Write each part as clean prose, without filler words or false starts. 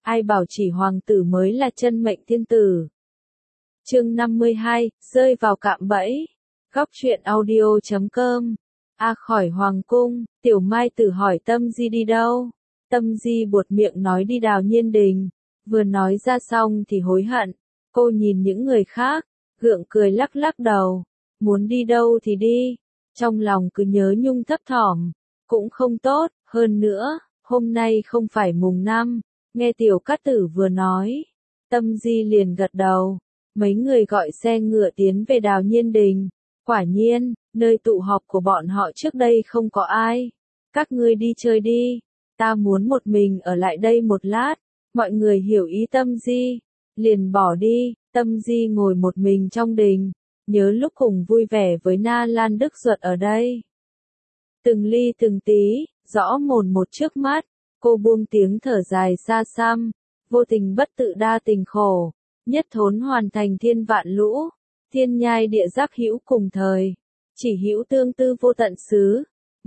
ai bảo chỉ hoàng tử mới là chân mệnh thiên tử. Chương 52, rơi vào cạm bẫy. Góc truyện audio.com. Khỏi hoàng cung, Tiểu Mai Tử hỏi Tâm Di đi đâu? Tâm Di buột miệng nói đi Đào Nhiên Đình. Vừa nói ra xong thì hối hận. Cô nhìn những người khác, gượng cười lắc lắc đầu. Muốn đi đâu thì đi. Trong lòng cứ nhớ nhung thấp thỏm. Cũng không tốt, hơn nữa, hôm nay không phải mùng 5. Nghe Tiểu Cát Tử vừa nói. Tâm Di liền gật đầu. Mấy người gọi xe ngựa tiến về Đào Nhiên Đình. Quả nhiên, nơi tụ họp của bọn họ trước đây không có ai. Các ngươi đi chơi đi. Ta muốn một mình ở lại đây một lát. Mọi người hiểu ý Tâm Di. Liền bỏ đi. Tâm Di ngồi một mình trong đình. Nhớ lúc cùng vui vẻ với Na Lan Đức Duật ở đây. Từng ly từng tí, rõ mồn một trước mắt. Cô buông tiếng thở dài xa xăm. Vô tình bất tự đa tình khổ. Nhất thốn hoàn thành thiên vạn lũ. Thiên nhai địa giáp hữu cùng thời. Chỉ hữu tương tư vô tận xứ.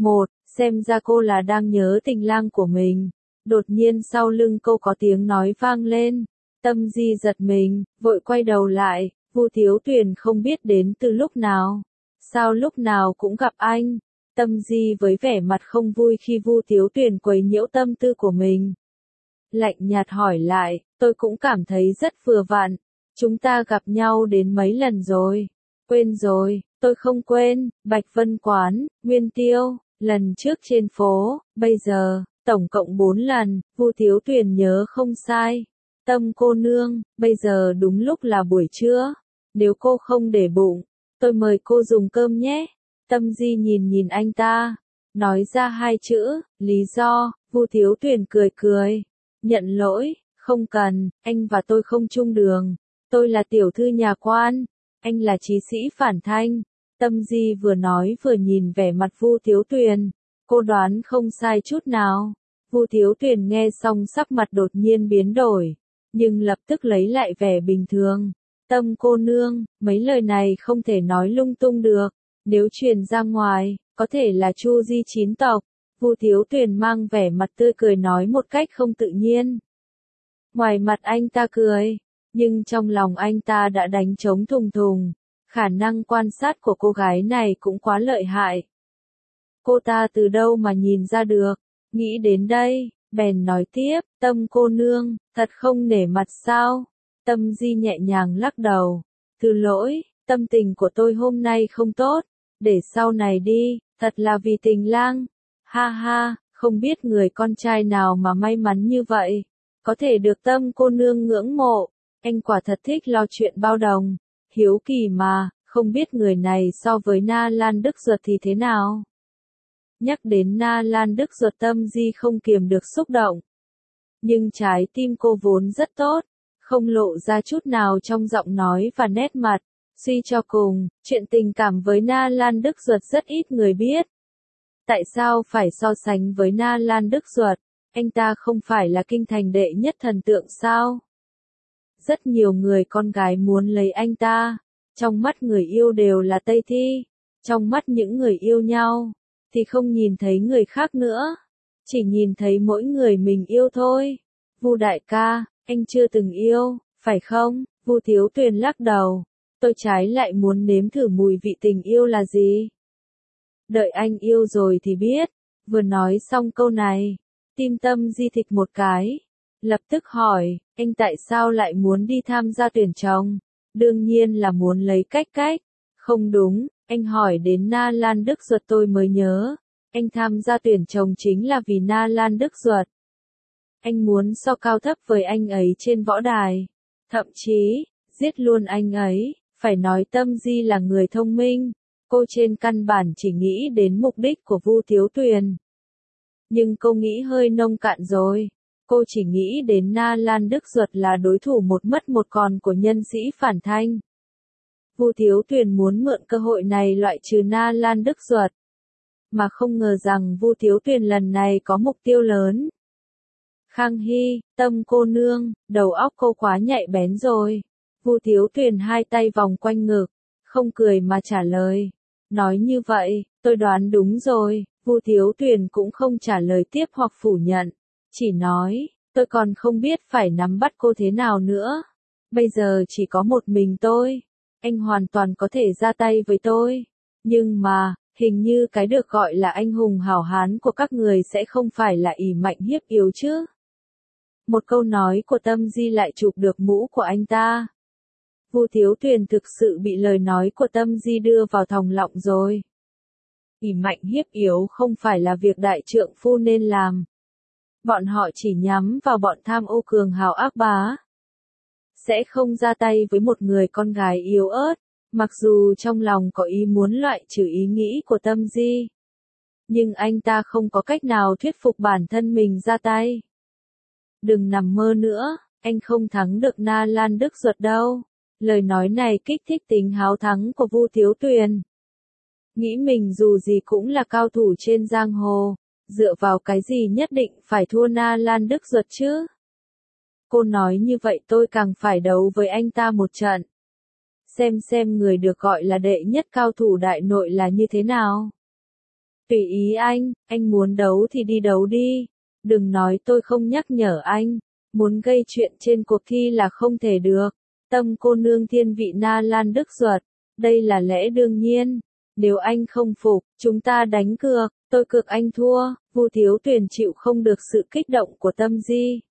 Xem ra cô là đang nhớ tình lang của mình. Đột nhiên sau lưng cô có tiếng nói vang lên. Tâm Di giật mình, vội quay đầu lại. Vu Thiếu Tuyền không biết đến từ lúc nào. Sao lúc nào cũng gặp anh? Tâm Di với vẻ mặt không vui khi Vu Thiếu Tuyền quấy nhiễu tâm tư của mình. Lạnh nhạt hỏi lại, tôi cũng cảm thấy rất vừa vặn. Chúng ta gặp nhau đến mấy lần rồi? Quên rồi, tôi không quên. Bạch Vân Quán, Nguyên Tiêu, lần trước trên phố, bây giờ, tổng cộng 4 lần, Vu Thiếu Tuyền nhớ không sai. Tâm cô nương, bây giờ đúng lúc là buổi trưa. Nếu cô không để bụng, tôi mời cô dùng cơm nhé. Tâm Di nhìn anh ta, nói ra 2 chữ, lý do. Vu Thiếu Tuyền cười. Nhận lỗi, không cần, anh và tôi không chung đường. Tôi là tiểu thư nhà quan, anh là trí sĩ phản thanh. Tâm Di vừa nói vừa nhìn vẻ mặt Vu Thiếu Tuyền. Cô đoán không sai chút nào. Vu Thiếu Tuyền nghe xong sắc mặt đột nhiên biến đổi, nhưng lập tức lấy lại vẻ bình thường. Tâm cô nương, mấy lời này không thể nói lung tung được. Nếu truyền ra ngoài, có thể là Chu Di chín tộc. Vu Thiếu Tuyền mang vẻ mặt tươi cười nói một cách không tự nhiên. Ngoài mặt anh ta cười, nhưng trong lòng anh ta đã đánh trống thùng thùng. Khả năng quan sát của cô gái này cũng quá lợi hại. Cô ta từ đâu mà nhìn ra được? Nghĩ đến đây, bèn nói tiếp, Tâm cô nương, thật không nể mặt sao? Tâm Di nhẹ nhàng lắc đầu. Thứ lỗi, tâm tình của tôi hôm nay không tốt. Để sau này đi, thật là vì tình lang. Ha ha, không biết người con trai nào mà may mắn như vậy. Có thể được Tâm cô nương ngưỡng mộ. Anh quả thật thích lo chuyện bao đồng. Hiếu kỳ mà, không biết người này so với Na Lan Đức Duật thì thế nào? Nhắc đến Na Lan Đức Duật Tâm Di không kiềm được xúc động. Nhưng trái tim cô vốn rất tốt, không lộ ra chút nào trong giọng nói và nét mặt. Suy cho cùng, chuyện tình cảm với Na Lan Đức Duật rất ít người biết. Tại sao phải so sánh với Na Lan Đức Duật? Anh ta không phải là kinh thành đệ nhất thần tượng sao? Rất nhiều người con gái muốn lấy anh ta. Trong mắt người yêu đều là Tây Thi. Trong mắt những người yêu nhau, thì không nhìn thấy người khác nữa. Chỉ nhìn thấy mỗi người mình yêu thôi. Vu đại ca, anh chưa từng yêu, phải không? Vu Thiếu Tuyền lắc đầu. Tôi trái lại muốn nếm thử mùi vị tình yêu là gì. Đợi anh yêu rồi thì biết. Vừa nói xong câu này, tim Tâm Di thịch một cái. Lập tức hỏi, anh tại sao lại muốn đi tham gia tuyển chồng? Đương nhiên là muốn lấy cách. Không đúng, anh hỏi đến Na Lan Đức Duật tôi mới nhớ. Anh tham gia tuyển chồng chính là vì Na Lan Đức Duật. Anh muốn so cao thấp với anh ấy trên võ đài. Thậm chí, giết luôn anh ấy. Phải nói Tâm Di là người thông minh. Cô trên căn bản chỉ nghĩ đến mục đích của Vu Thiếu Tuyền. Nhưng cô nghĩ hơi nông cạn rồi. Cô chỉ nghĩ đến Na Lan Đức Duật là đối thủ một mất một còn của nhân sĩ phản thanh. Vu Thiếu Tuyền muốn mượn cơ hội này loại trừ Na Lan Đức Duật. Mà không ngờ rằng Vu Thiếu Tuyền lần này có mục tiêu lớn. Khang Hy, Tâm cô nương, đầu óc cô quá nhạy bén rồi. Vu Thiếu Tuyền hai tay vòng quanh ngực, không cười mà trả lời. Nói như vậy, tôi đoán đúng rồi. Vu Thiếu Tuyền cũng không trả lời tiếp hoặc phủ nhận. Chỉ nói, tôi còn không biết phải nắm bắt cô thế nào nữa. Bây giờ chỉ có một mình tôi. Anh hoàn toàn có thể ra tay với tôi. Nhưng mà, hình như cái được gọi là anh hùng hảo hán của các người sẽ không phải là ỷ mạnh hiếp yếu chứ. Một câu nói của Tâm Di lại chụp được mũ của anh ta. Vu Thiếu Tuyền thực sự bị lời nói của Tâm Di đưa vào thòng lọng rồi. ỷ mạnh hiếp yếu không phải là việc đại trượng phu nên làm. Bọn họ chỉ nhắm vào bọn tham ô cường hào ác bá. Sẽ không ra tay với một người con gái yếu ớt, mặc dù trong lòng có ý muốn loại trừ ý nghĩ của Tâm Di. Nhưng anh ta không có cách nào thuyết phục bản thân mình ra tay. Đừng nằm mơ nữa, anh không thắng được Na Lan Đức Duật đâu. Lời nói này kích thích tính háo thắng của Vu Thiếu Tuyền. Nghĩ mình dù gì cũng là cao thủ trên giang hồ, dựa vào cái gì nhất định phải thua Na Lan Đức Duật chứ? Cô nói như vậy tôi càng phải đấu với anh ta một trận. Xem người được gọi là đệ nhất cao thủ đại nội là như thế nào. Tùy ý anh muốn đấu thì đi đấu đi. Đừng nói tôi không nhắc nhở anh. Muốn gây chuyện trên cuộc thi là không thể được. Tâm cô nương thiên vị Na Lan Đức Duật. Đây là lẽ đương nhiên. Nếu anh không phục, chúng ta đánh cược. Tôi cược anh thua. Vu Thiếu Tuyền chịu không được sự kích động của Tâm Di.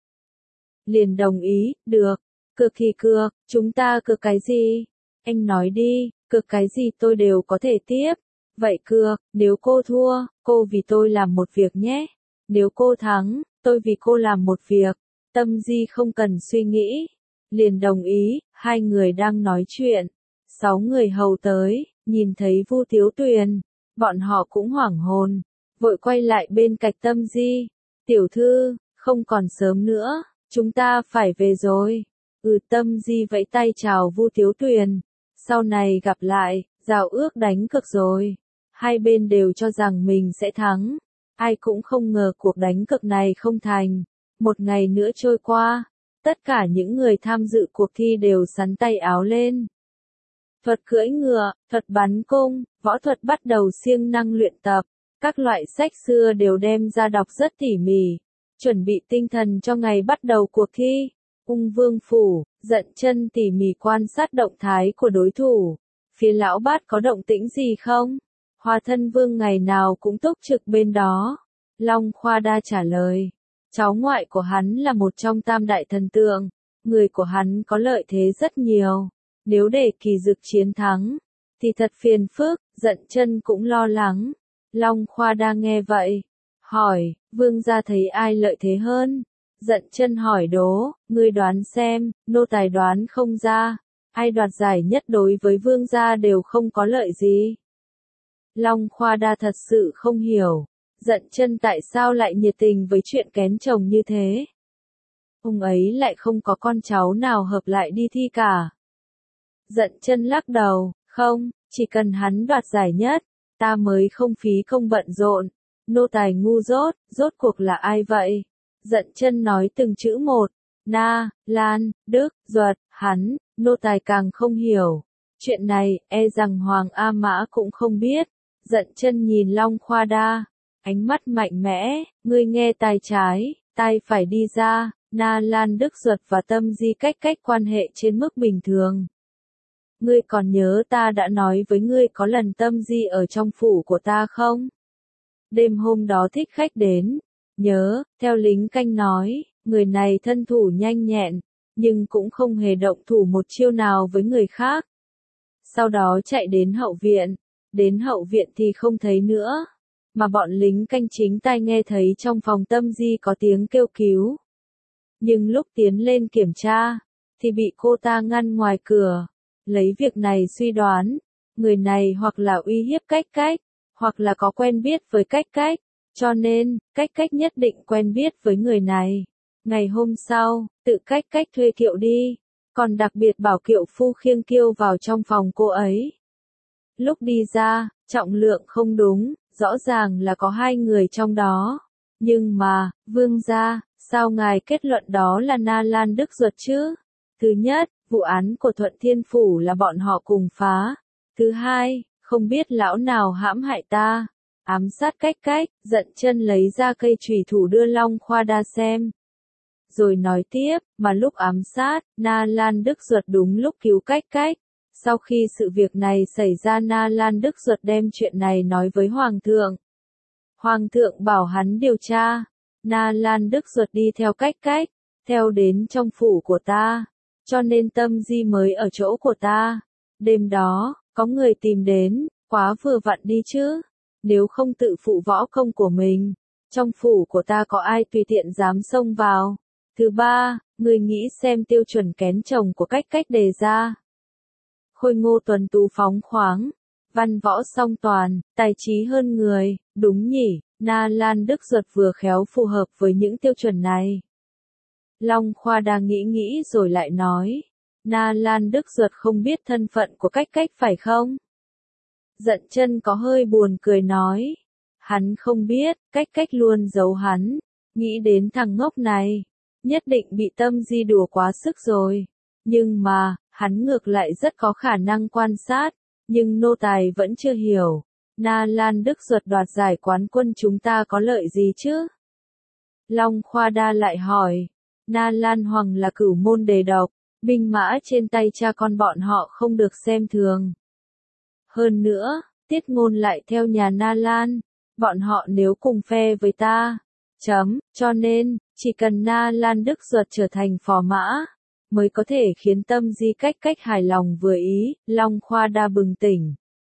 Liền đồng ý, được. Cược thì cược, chúng ta cược cái gì? Anh nói đi, cược cái gì tôi đều có thể tiếp. Vậy cược, nếu cô thua, cô vì tôi làm một việc nhé. Nếu cô thắng, tôi vì cô làm một việc. Tâm Di không cần suy nghĩ. Liền đồng ý, hai người đang nói chuyện. 6 người hầu tới, nhìn thấy Vu Thiếu Tuyền. Bọn họ cũng hoảng hồn. Vội quay lại bên cạnh Tâm Di. Tiểu thư, không còn sớm nữa. Chúng ta phải về rồi. Tâm Di vẫy tay chào Vu Thiếu Tuyền. Sau này gặp lại, giao ước đánh cược rồi. Hai bên đều cho rằng mình sẽ thắng. Ai cũng không ngờ cuộc đánh cược này không thành. Một ngày nữa trôi qua, tất cả những người tham dự cuộc thi đều xắn tay áo lên. Thuật cưỡi ngựa, thuật bắn cung, võ thuật bắt đầu siêng năng luyện tập. Các loại sách xưa đều đem ra đọc rất tỉ mỉ. Chuẩn bị tinh thần cho ngày bắt đầu cuộc thi. Ung Vương Phủ, Dận Chân tỉ mỉ quan sát động thái của đối thủ. Phía lão bát có động tĩnh gì không? Hoa Thân Vương ngày nào cũng túc trực bên đó. Long Khoa Đa trả lời. Cháu ngoại của hắn là một trong tam đại thần tượng. Người của hắn có lợi thế rất nhiều. Nếu để Kỳ Dực chiến thắng, thì thật phiền phức. Dận Chân cũng lo lắng. Long Khoa Đa nghe vậy. Hỏi, vương gia thấy ai lợi thế hơn? Dận Chân hỏi đố, ngươi đoán xem, nô tài đoán không ra. Ai đoạt giải nhất đối với vương gia đều không có lợi gì. Long Khoa Đa thật sự không hiểu. Dận Chân tại sao lại nhiệt tình với chuyện kén chồng như thế? Ông ấy lại không có con cháu nào hợp lại đi thi cả. Dận Chân lắc đầu, không, chỉ cần hắn đoạt giải nhất, ta mới không phí công bận rộn. Nô tài ngu dốt, rốt cuộc là ai vậy? Dận Chân nói từng chữ một. Na, Lan, Đức, Duật, hắn, nô tài càng không hiểu. Chuyện này, e rằng Hoàng A Mã cũng không biết. Dận Chân nhìn Long Khoa Đa. Ánh mắt mạnh mẽ, ngươi nghe tai trái, tai phải đi ra. Na Lan Đức Duật và Tâm Di cách quan hệ trên mức bình thường. Ngươi còn nhớ ta đã nói với ngươi có lần Tâm Di ở trong phủ của ta không? Đêm hôm đó thích khách đến. Nhớ, theo lính canh nói, người này thân thủ nhanh nhẹn, nhưng cũng không hề động thủ một chiêu nào với người khác. Sau đó chạy đến hậu viện. Đến hậu viện thì không thấy nữa. Mà bọn lính canh chính tai nghe thấy trong phòng Tâm Di có tiếng kêu cứu. Nhưng lúc tiến lên kiểm tra, thì bị cô ta ngăn ngoài cửa. Lấy việc này suy đoán, người này hoặc là uy hiếp cách, hoặc là có quen biết với cách, cho nên, cách nhất định quen biết với người này. Ngày hôm sau, tự cách thuê kiệu đi, còn đặc biệt bảo kiệu phu khiêng kiêu vào trong phòng cô ấy. Lúc đi ra, trọng lượng không đúng, rõ ràng là có 2 người trong đó. Nhưng mà, vương gia, sao ngài kết luận đó là Na Lan Đức Duật chứ? Thứ nhất, vụ án của Thuận Thiên Phủ là bọn họ cùng phá. Thứ hai, không biết lão nào hãm hại ta. Ám sát cách, Dận Chân lấy ra cây chùy thủ đưa Long Khoa Đa xem. rồi nói tiếp, mà lúc ám sát, Na Lan Đức Duật đúng lúc cứu Cách Cách. Sau khi sự việc này xảy ra, Na Lan Đức Duật đem chuyện này nói với Hoàng thượng. Hoàng thượng bảo hắn điều tra. Na Lan Đức Duật đi theo Cách Cách, theo đến trong phủ của ta, cho nên Tâm Di mới ở chỗ của ta. Đêm đó, có người tìm đến, quá vừa vặn đi chứ. Nếu không tự phụ võ công của mình, trong phủ của ta có ai tùy tiện dám xông vào. Thứ ba, người nghĩ xem tiêu chuẩn kén chồng của Cách Cách đề ra. Khôi ngô tuấn tú phóng khoáng, văn võ song toàn, tài trí hơn người, đúng nhỉ, Na Lan Đức Duật vừa khéo phù hợp với những tiêu chuẩn này. Long Khoa đang nghĩ rồi lại nói, Na Lan Đức Duật không biết thân phận của Cách Cách phải không? Dận Chân có hơi buồn cười nói, hắn không biết, Cách Cách luôn giấu hắn, nghĩ đến thằng ngốc này, nhất định bị Tâm Di đùa quá sức rồi. Nhưng mà, hắn ngược lại rất có khả năng quan sát, nhưng nô tài vẫn chưa hiểu. Na Lan Đức Duật đoạt giải quán quân chúng ta có lợi gì chứ? Long Khoa Đa lại hỏi, Na Lan Hoàng là cửu môn đề độc, binh mã trên tay cha con bọn họ không được xem thường. Hơn nữa, Tiết Ngôn lại theo nhà Na Lan, bọn họ nếu cùng phe với ta, cho nên, chỉ cần Na Lan Đức Duật trở thành phò mã, mới có thể khiến Tâm Di Cách Cách hài lòng vừa ý. Long Khoa Đa bừng tỉnh.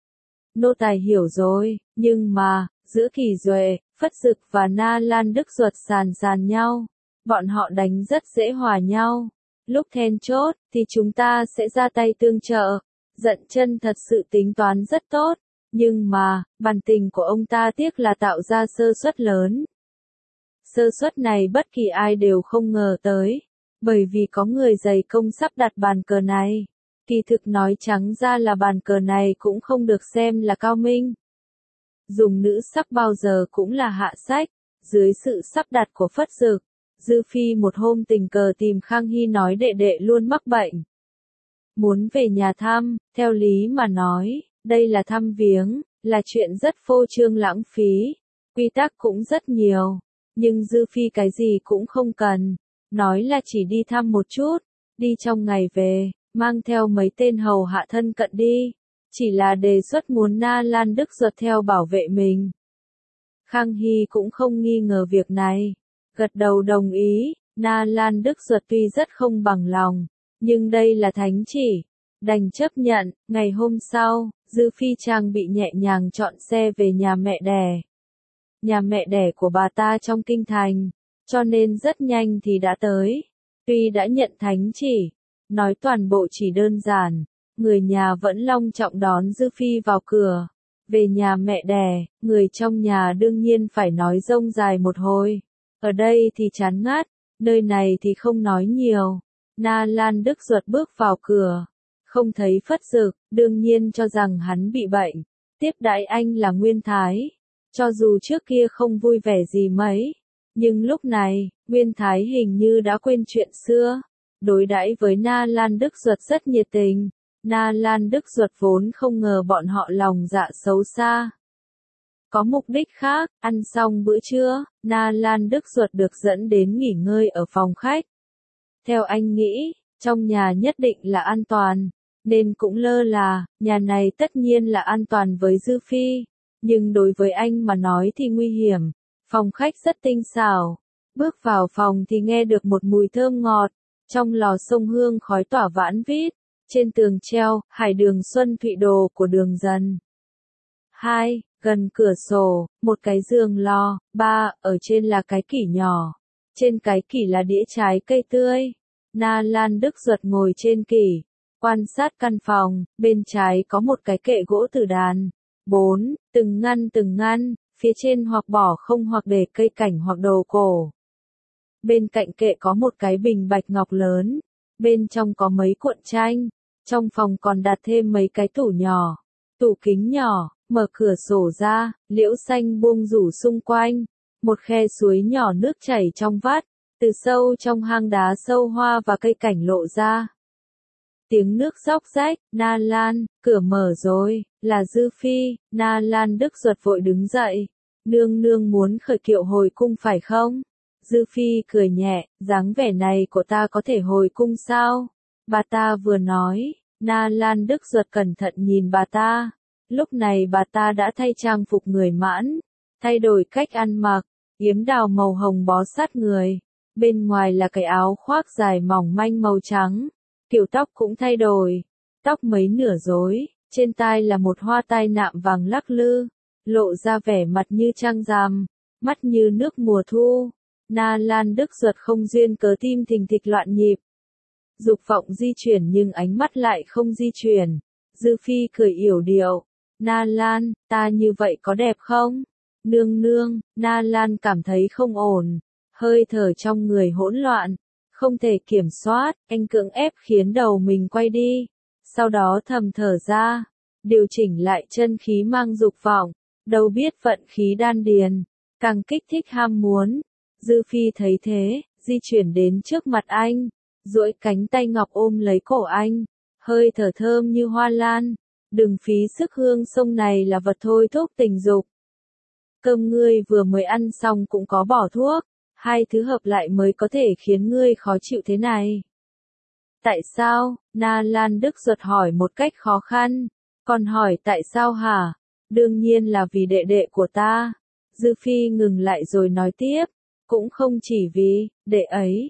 Nô tài hiểu rồi, nhưng mà, giữa Kỳ Duệ, Phất Dực và Na Lan Đức Duật sàn nhau, bọn họ đánh rất dễ hòa nhau. Lúc then chốt, thì chúng ta sẽ ra tay tương trợ. Dận Chân thật sự tính toán rất tốt, nhưng mà, bản tình của ông ta tiếc là tạo ra sơ suất lớn. Sơ suất này bất kỳ ai đều không ngờ tới, bởi vì có người dày công sắp đặt bàn cờ này. Kỳ thực nói trắng ra là bàn cờ này cũng không được xem là cao minh. Dùng nữ sắc bao giờ cũng là hạ sách, dưới sự sắp đặt của Phất Dực, Dư Phi một hôm tình cờ tìm Khang Hy nói đệ đệ luôn mắc bệnh. Muốn về nhà thăm, theo lý mà nói, đây là thăm viếng, là chuyện rất phô trương lãng phí, quy tắc cũng rất nhiều, nhưng Dư Phi cái gì cũng không cần, nói là chỉ đi thăm một chút, đi trong ngày về, mang theo mấy tên hầu hạ thân cận đi, chỉ là đề xuất muốn Na Lan Đức Duật theo bảo vệ mình. Khang Hy cũng không nghi ngờ việc này, gật đầu đồng ý. Na Lan Đức Duật tuy rất không bằng lòng, nhưng đây là thánh chỉ, đành chấp nhận. Ngày hôm sau, Dư Phi trang bị nhẹ nhàng chọn xe về nhà mẹ đẻ. Nhà mẹ đẻ của bà ta trong kinh thành, cho nên rất nhanh thì đã tới. Tuy đã nhận thánh chỉ, nói toàn bộ chỉ đơn giản, người nhà vẫn long trọng đón Dư Phi vào cửa. Về nhà mẹ đẻ, người trong nhà đương nhiên phải nói rông dài một hồi. Ở đây thì chán ngắt, nơi này thì không nói nhiều. Na Lan Đức Duật bước vào cửa, không thấy Phất Dực, đương nhiên cho rằng hắn bị bệnh. Tiếp đãi anh là Nguyên Thái, cho dù trước kia không vui vẻ gì mấy, nhưng lúc này, Nguyên Thái hình như đã quên chuyện xưa, đối đãi với Na Lan Đức Duật rất nhiệt tình. Na Lan Đức Duật vốn không ngờ bọn họ lòng dạ xấu xa, có mục đích khác. Ăn xong bữa trưa, Na Lan Đức Duật được dẫn đến nghỉ ngơi ở phòng khách. Theo anh nghĩ, trong nhà nhất định là an toàn, nên cũng lơ là, nhà này tất nhiên là an toàn với Dư Phi, nhưng đối với anh mà nói thì nguy hiểm. Phòng khách rất tinh xảo, bước vào phòng thì nghe được một mùi thơm ngọt, trong lò xông hương khói tỏa vãn vít, trên tường treo, Hải Đường Xuân Thụy Đồ của Đường Dần. 2. Gần cửa sổ, một cái giường lò. 3. Ở trên là cái kỷ nhỏ, trên cái kỷ là đĩa trái cây tươi. Na Lan Đức Duật ngồi trên kỷ, quan sát căn phòng, bên trái có một cái kệ gỗ tử đàn. 4. Từng ngăn, phía trên hoặc bỏ không hoặc để cây cảnh hoặc đồ cổ. Bên cạnh kệ có một cái bình bạch ngọc lớn, bên trong có mấy cuộn tranh. Trong phòng còn đặt thêm mấy cái tủ nhỏ, tủ kính nhỏ. Mở cửa sổ ra, liễu xanh buông rủ xung quanh, một khe suối nhỏ nước chảy trong vắt, từ sâu trong hang đá sâu hoa và cây cảnh lộ ra. Tiếng nước róc rách. Na Lan, cửa mở rồi, là Dư Phi. Na Lan Đức Duật vội đứng dậy. Nương nương muốn khởi kiệu hồi cung phải không? Dư Phi cười nhẹ, dáng vẻ này của ta có thể hồi cung sao? Bà ta vừa nói, Na Lan Đức Duật cẩn thận nhìn bà ta. Lúc này bà ta đã thay trang phục người mãn, thay đổi cách ăn mặc, yếm đào màu hồng bó sát người. Bên ngoài là cái áo khoác dài mỏng manh màu trắng. Kiểu tóc cũng thay đổi, tóc mấy nửa rối, trên tai là một hoa tai nạm vàng lắc lư, lộ ra vẻ mặt như trăng rằm, mắt như nước mùa thu. Na Lan Đức Duật không duyên cớ tim thình thịch loạn nhịp. Dục vọng di chuyển nhưng ánh mắt lại không di chuyển. Dư Phi cười yểu điệu. Na Lan, ta như vậy có đẹp không? Nương nương, Na Lan cảm thấy không ổn. Hơi thở trong người hỗn loạn. Không thể kiểm soát, anh cưỡng ép khiến đầu mình quay đi. Sau đó thầm thở ra. Điều chỉnh lại chân khí mang dục vọng. Đâu biết vận khí đan điền. Càng kích thích ham muốn. Dư Phi thấy thế, di chuyển đến trước mặt anh, duỗi cánh tay ngọc ôm lấy cổ anh, hơi thở thơm như hoa lan. Đừng phí sức, hương sông này là vật thôi thúc tình dục. Cơm ngươi vừa mới ăn xong cũng có bỏ thuốc, hai thứ hợp lại mới có thể khiến ngươi khó chịu thế này. Tại sao? Na Lan Đức Duật hỏi một cách khó khăn. Còn hỏi tại sao hả? Đương nhiên là vì đệ đệ của ta. Dư Phi ngừng lại rồi nói tiếp. Cũng không chỉ vì, đệ ấy,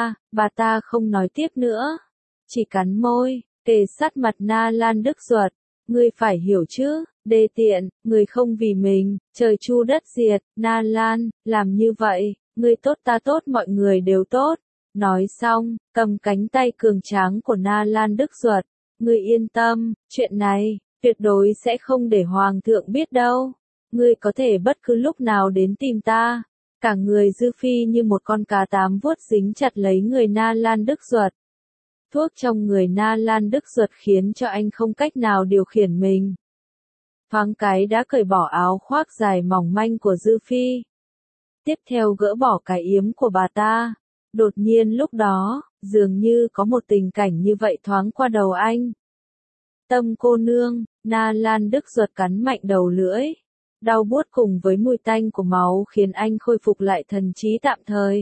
bà ta không nói tiếp nữa. Chỉ cắn môi, kề sát mặt Na Lan Đức Duật. Ngươi phải hiểu chứ, đê tiện, người không vì mình, trời chu đất diệt, Na Lan, làm như vậy, ngươi tốt ta tốt mọi người đều tốt. Nói xong, cầm cánh tay cường tráng của Na Lan Đức Duật. Ngươi yên tâm, chuyện này, tuyệt đối sẽ không để Hoàng thượng biết đâu. Ngươi có thể bất cứ lúc nào đến tìm ta. Cả người Dư Phi như một con cá tám vuốt dính chặt lấy người Na Lan Đức Duật. Thuốc trong người Na Lan Đức Duật khiến cho anh không cách nào điều khiển mình. Thoáng cái đã cởi bỏ áo khoác dài mỏng manh của Dư Phi. Tiếp theo gỡ bỏ cái yếm của bà ta. Đột nhiên lúc đó, dường như có một tình cảnh như vậy thoáng qua đầu anh. Tâm cô nương, Na Lan Đức Duật cắn mạnh đầu lưỡi. Đau buốt cùng với mùi tanh của máu khiến anh khôi phục lại thần trí tạm thời.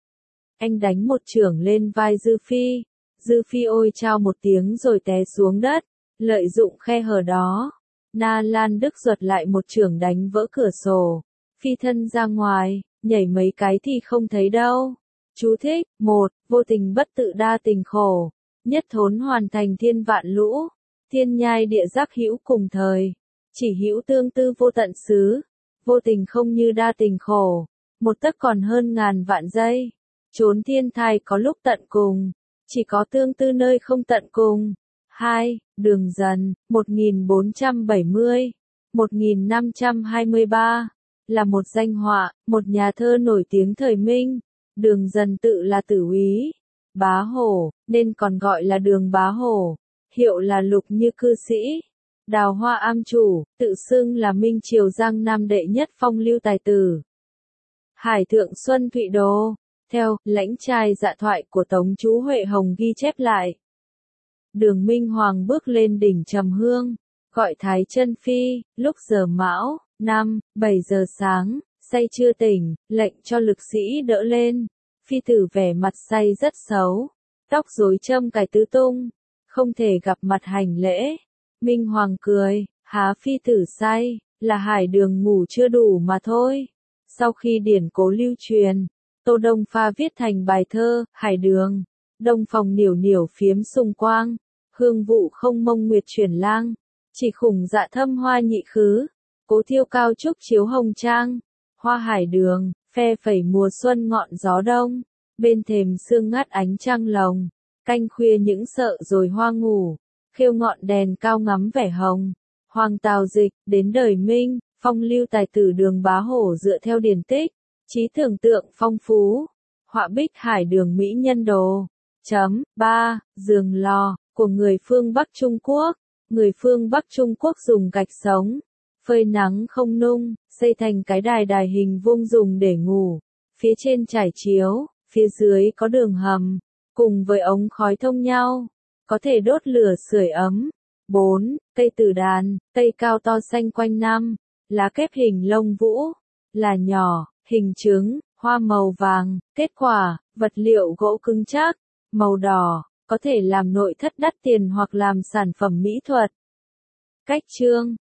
Anh đánh một chưởng lên vai Dư Phi. Dư Phi ôi chao một tiếng rồi té xuống đất. Lợi dụng khe hở đó, Na Lan Đức Duật lại một chưởng đánh vỡ cửa sổ. Phi thân ra ngoài, nhảy mấy cái thì không thấy đâu. Chú thích, 1. Vô tình bất tự đa tình khổ. Nhất thốn hoàn thành thiên vạn lũ. Thiên nhai địa giác hữu cùng thời. Chỉ hữu tương tư vô tận xứ. Vô tình không như đa tình khổ. Một tấc còn hơn ngàn vạn giây. Chốn thiên thai có lúc tận cùng. Chỉ có tương tư nơi không tận cùng. 2. Đường Dần, 1470. 1523. Là một danh họa, một nhà thơ nổi tiếng thời Minh. Đường Dần tự là tử úy Bá Hổ, nên còn gọi là Đường Bá Hổ. Hiệu là Lục Như cư sĩ. Đào Hoa am chủ, tự xưng là Minh Triều Giang Nam đệ nhất phong lưu tài tử. Hải Thượng Xuân Thụy Đô. Theo, lãnh trai dạ thoại của Tống Chú Huệ Hồng ghi chép lại. Đường Minh Hoàng bước lên đỉnh Trầm Hương, gọi Thái Chân Phi, lúc giờ mão, 7 giờ sáng, say chưa tỉnh, lệnh cho lực sĩ đỡ lên. Phi tử vẻ mặt say rất xấu, tóc rối châm cài tứ tung, không thể gặp mặt hành lễ. Minh Hoàng cười, há phi tử say, là Hải Đường ngủ chưa đủ mà thôi. Sau khi điển cố lưu truyền, Tô Đông Pha viết thành bài thơ, Hải Đường, đông phòng niểu niểu phiếm sùng quang, hương vụ không mông nguyệt chuyển lang, chỉ khủng dạ thâm hoa nhị khứ, cố thiêu cao trúc chiếu hồng trang, hoa Hải Đường, phe phẩy mùa xuân ngọn gió đông, bên thềm sương ngát ánh trăng lồng, canh khuya những sợ rồi hoa ngủ, khêu ngọn đèn cao ngắm vẻ hồng. Hoàng Tào Dịch, đến đời Minh, phong lưu tài tử Đường Bá Hổ dựa theo điển tích, trí tưởng tượng phong phú, họa bích Hải Đường mỹ nhân đồ. 3. Giường lò, của người phương Bắc Trung Quốc. Người phương Bắc Trung Quốc dùng gạch sống, phơi nắng không nung, xây thành cái đài đài hình vuông dùng để ngủ. Phía trên trải chiếu, phía dưới có đường hầm, cùng với ống khói thông nhau, có thể đốt lửa sưởi ấm. 4. Cây tử đàn, cây cao to xanh quanh năm, lá kép hình lông vũ, là nhỏ, hình trứng, Hoa màu vàng, kết quả, vật liệu gỗ cứng chắc, màu đỏ, có thể làm nội thất đắt tiền hoặc làm sản phẩm mỹ thuật. Cách trương,